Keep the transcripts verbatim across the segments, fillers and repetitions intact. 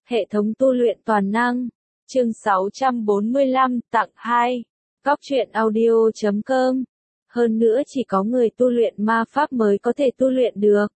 Hệ thống tu luyện toàn năng. Chương sáu trăm bốn mươi lăm, tặng hai. Góc truyện audio chấm com. Hơn nữa chỉ có người tu luyện ma pháp mới có thể tu luyện được.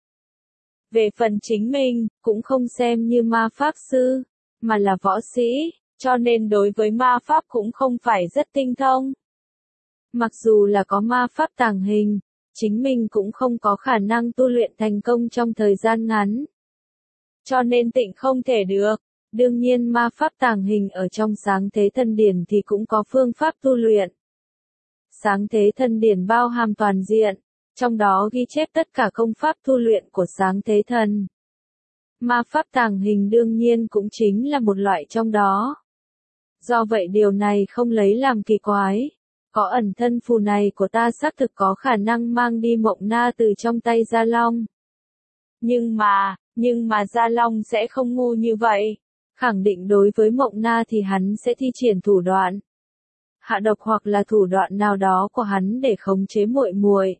Về phần chính mình, cũng không xem như ma pháp sư, mà là võ sĩ, cho nên đối với ma pháp cũng không phải rất tinh thông. Mặc dù là có ma pháp tàng hình, chính mình cũng không có khả năng tu luyện thành công trong thời gian ngắn. Cho nên tịnh không thể được. Đương nhiên ma pháp tàng hình ở trong sáng thế thần điển thì cũng có phương pháp tu luyện. Sáng thế thần điển bao hàm toàn diện, trong đó ghi chép tất cả công pháp tu luyện của sáng thế thần. Ma pháp tàng hình đương nhiên cũng chính là một loại trong đó. Do vậy điều này không lấy làm kỳ quái. Có ẩn thân phù này của ta xác thực có khả năng mang đi Mộng Na từ trong tay Gia Long. Nhưng mà, nhưng mà Gia Long sẽ không ngu như vậy. Khẳng định đối với Mộng Na thì hắn sẽ thi triển thủ đoạn hạ độc hoặc là thủ đoạn nào đó của hắn để khống chế muội muội.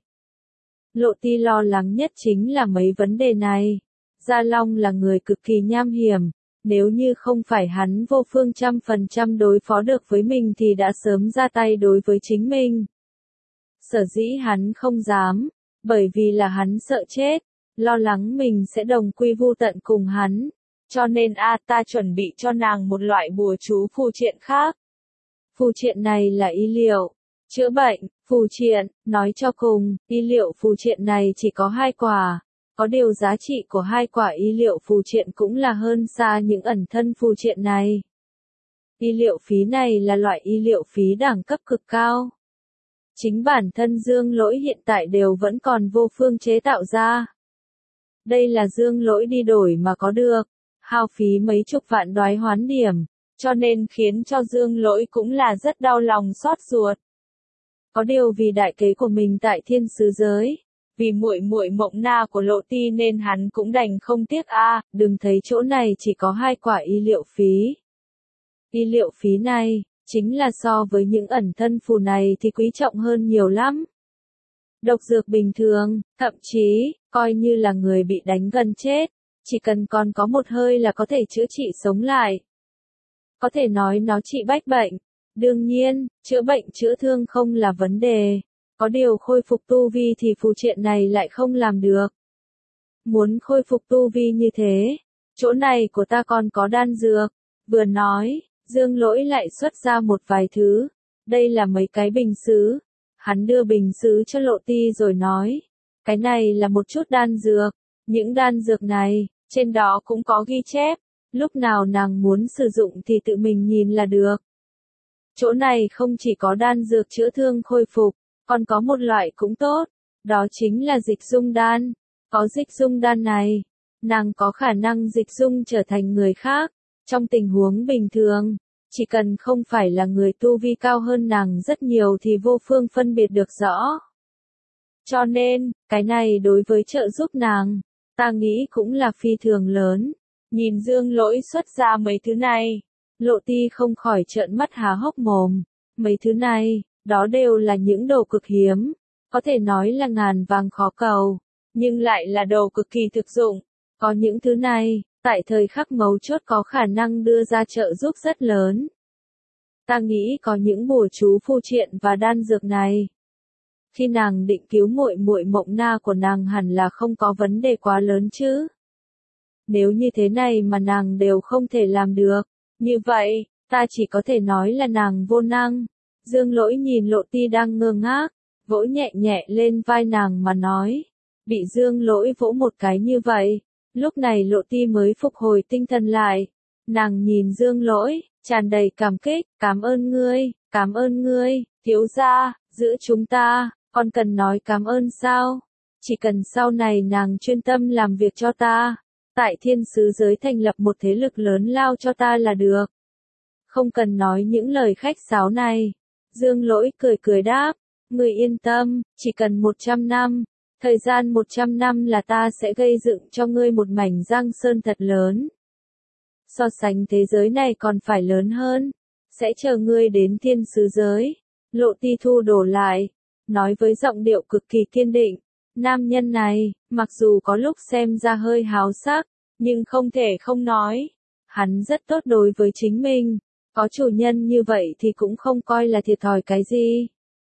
Lộ Ti lo lắng nhất chính là mấy vấn đề này. Gia Long là người cực kỳ nham hiểm, nếu như không phải hắn vô phương trăm phần trăm đối phó được với mình thì đã sớm ra tay đối với chính mình. Sở dĩ hắn không dám, bởi vì là hắn sợ chết, lo lắng mình sẽ đồng quy vu tận cùng hắn. Cho nên a ta chuẩn bị cho nàng một loại bùa chú phù triện khác. Phù triện này là y liệu, chữa bệnh, phù triện, nói cho cùng, y liệu phù triện này chỉ có hai quả. Có điều giá trị của hai quả y liệu phù triện cũng là hơn xa những ẩn thân phù triện này. Y liệu phí này là loại y liệu phí đẳng cấp cực cao. Chính bản thân Dương Lỗi hiện tại đều vẫn còn vô phương chế tạo ra. Đây là Dương Lỗi đi đổi mà có được. Hao phí mấy chục vạn đoái hoán điểm, cho nên khiến cho Dương Lỗi cũng là rất đau lòng xót ruột. Có điều vì đại kế của mình tại thiên sứ giới, vì muội muội Mộng Na của Lộ Ti nên hắn cũng đành không tiếc a, à, đừng thấy chỗ này chỉ có hai quả y liệu phí. Y liệu phí này, chính là so với những ẩn thân phù này thì quý trọng hơn nhiều lắm. Độc dược bình thường, thậm chí, coi như là người bị đánh gần chết. Chỉ cần còn có một hơi là có thể chữa trị sống lại. Có thể nói nó trị bách bệnh. Đương nhiên, chữa bệnh chữa thương không là vấn đề. Có điều khôi phục tu vi thì phù triện này lại không làm được. Muốn khôi phục tu vi như thế, chỗ này của ta còn có đan dược. Vừa nói, Dương Lỗi lại xuất ra một vài thứ. Đây là mấy cái bình sứ. Hắn đưa bình sứ cho Lộ Ti rồi nói. Cái này là một chút đan dược. Những đan dược này, trên đó cũng có ghi chép, lúc nào nàng muốn sử dụng thì tự mình nhìn là được. Chỗ này không chỉ có đan dược chữa thương khôi phục, còn có một loại cũng tốt, đó chính là dịch dung đan. Có dịch dung đan này, nàng có khả năng dịch dung trở thành người khác, trong tình huống bình thường, chỉ cần không phải là người tu vi cao hơn nàng rất nhiều thì vô phương phân biệt được rõ. Cho nên, cái này đối với trợ giúp nàng, ta nghĩ cũng là phi thường lớn. Nhìn Dương Lỗi xuất ra mấy thứ này, Lộ Ti không khỏi trợn mắt há hốc mồm. Mấy thứ này, đó đều là những đồ cực hiếm, có thể nói là ngàn vàng khó cầu, nhưng lại là đồ cực kỳ thực dụng. Có những thứ này, tại thời khắc mấu chốt có khả năng đưa ra trợ giúp rất lớn. Ta nghĩ có những bùa chú phù triện và đan dược này. Khi nàng định cứu muội muội Mộng Na của nàng hẳn là không có vấn đề quá lớn chứ. Nếu như thế này mà nàng đều không thể làm được, như vậy, ta chỉ có thể nói là nàng vô năng. Dương Lỗi nhìn Lộ Ti đang ngơ ngác, vỗ nhẹ nhẹ lên vai nàng mà nói. Bị Dương Lỗi vỗ một cái như vậy, lúc này Lộ Ti mới phục hồi tinh thần lại. Nàng nhìn Dương Lỗi, tràn đầy cảm kích, cảm ơn ngươi, cảm ơn ngươi, thiếu gia, giữa chúng ta. Con cần nói cảm ơn sao? Chỉ cần sau này nàng chuyên tâm làm việc cho ta, tại thiên sứ giới thành lập một thế lực lớn lao cho ta là được. Không cần nói những lời khách sáo này. Dương Lỗi cười cười đáp, người yên tâm, chỉ cần một trăm năm, thời gian một trăm năm là ta sẽ gây dựng cho ngươi một mảnh giang sơn thật lớn. So sánh thế giới này còn phải lớn hơn, sẽ chờ ngươi đến thiên sứ giới. Lộ Ti thu đổ lại. Nói với giọng điệu cực kỳ kiên định, nam nhân này, mặc dù có lúc xem ra hơi háo sắc, nhưng không thể không nói, Hắn rất tốt đối với chính mình, có chủ nhân như vậy thì cũng không coi là thiệt thòi cái gì.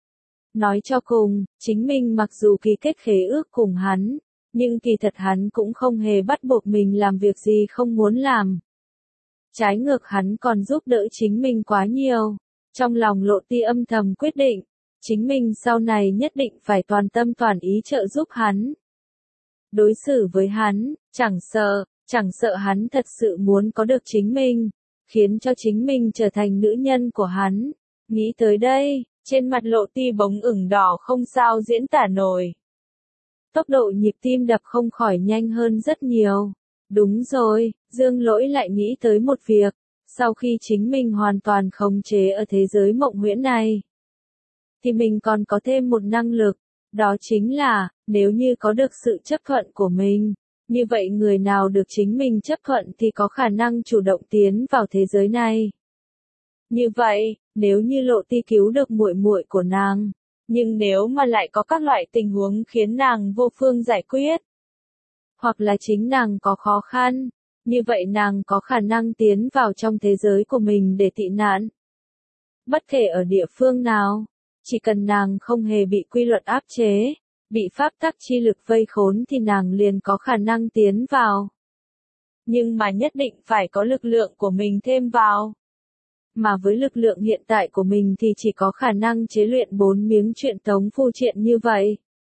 Nói cho cùng, chính mình mặc dù ký kết khế ước cùng hắn, nhưng kỳ thật hắn cũng không hề bắt buộc mình làm việc gì không muốn làm. Trái ngược hắn còn giúp đỡ chính mình quá nhiều. Trong lòng Lộ Ti âm thầm quyết định, chính mình sau này nhất định phải toàn tâm toàn ý trợ giúp hắn. Đối xử với hắn, chẳng sợ, chẳng sợ hắn thật sự muốn có được chính mình, khiến cho chính mình trở thành nữ nhân của hắn. Nghĩ tới đây, trên mặt Lộ Ti bỗng ửng đỏ không sao diễn tả nổi. Tốc độ nhịp tim đập không khỏi nhanh hơn rất nhiều. Đúng rồi, Dương Lỗi lại nghĩ tới một việc, sau khi chính mình hoàn toàn khống chế ở thế giới mộng huyễn này, thì mình còn có thêm một năng lực, đó chính là, nếu như có được sự chấp thuận của mình, như vậy người nào được chính mình chấp thuận thì có khả năng chủ động tiến vào thế giới này. Như vậy, nếu như Lộ Ti cứu được muội muội của nàng, nhưng nếu mà lại có các loại tình huống khiến nàng vô phương giải quyết, hoặc là chính nàng có khó khăn, như vậy nàng có khả năng tiến vào trong thế giới của mình để tị nạn. Bất kể ở địa phương nào, chỉ cần nàng không hề bị quy luật áp chế, bị pháp tắc chi lực vây khốn thì nàng liền có khả năng tiến vào. Nhưng mà nhất định phải có lực lượng của mình thêm vào. Mà với lực lượng hiện tại của mình thì chỉ có khả năng chế luyện bốn miếng truyện tống phù triện như vậy.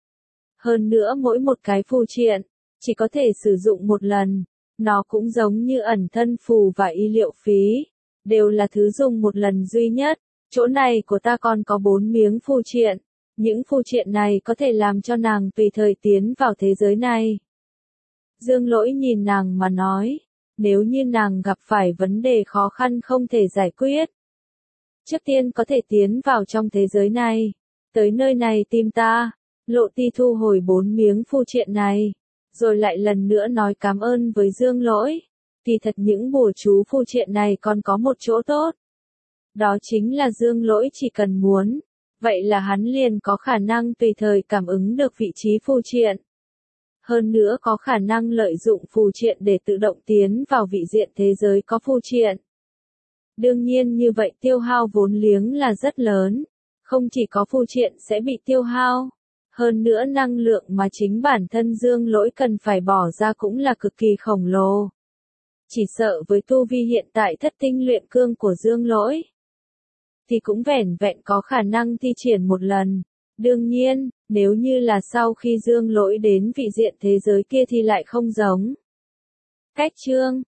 Hơn nữa mỗi một cái phù triện, chỉ có thể sử dụng một lần, nó cũng giống như ẩn thân phù và y liệu phí, đều là thứ dùng một lần duy nhất. Chỗ này của ta còn có bốn miếng phù triện, những phù triện này có thể làm cho nàng tùy thời tiến vào thế giới này. Dương Lỗi nhìn nàng mà nói, nếu như nàng gặp phải vấn đề khó khăn không thể giải quyết, trước tiên có thể tiến vào trong thế giới này, tới nơi này tìm ta. Lộ Ti thu hồi bốn miếng phù triện này, rồi lại lần nữa nói cảm ơn với Dương Lỗi. Kỳ thật những bùa chú phù triện này còn có một chỗ tốt. Đó chính là Dương Lỗi chỉ cần muốn, vậy là hắn liền có khả năng tùy thời cảm ứng được vị trí phù triện. Hơn nữa có khả năng lợi dụng phù triện để tự động tiến vào vị diện thế giới có phù triện. Đương nhiên như vậy tiêu hao vốn liếng là rất lớn, không chỉ có phù triện sẽ bị tiêu hao, hơn nữa năng lượng mà chính bản thân Dương Lỗi cần phải bỏ ra cũng là cực kỳ khổng lồ. Chỉ sợ với tu vi hiện tại thất tinh luyện cương của Dương Lỗi, thì cũng vẻn vẹn có khả năng thi triển một lần. Đương nhiên, nếu như là sau khi Dương Lỗi đến vị diện thế giới kia thì lại không giống. Cách chương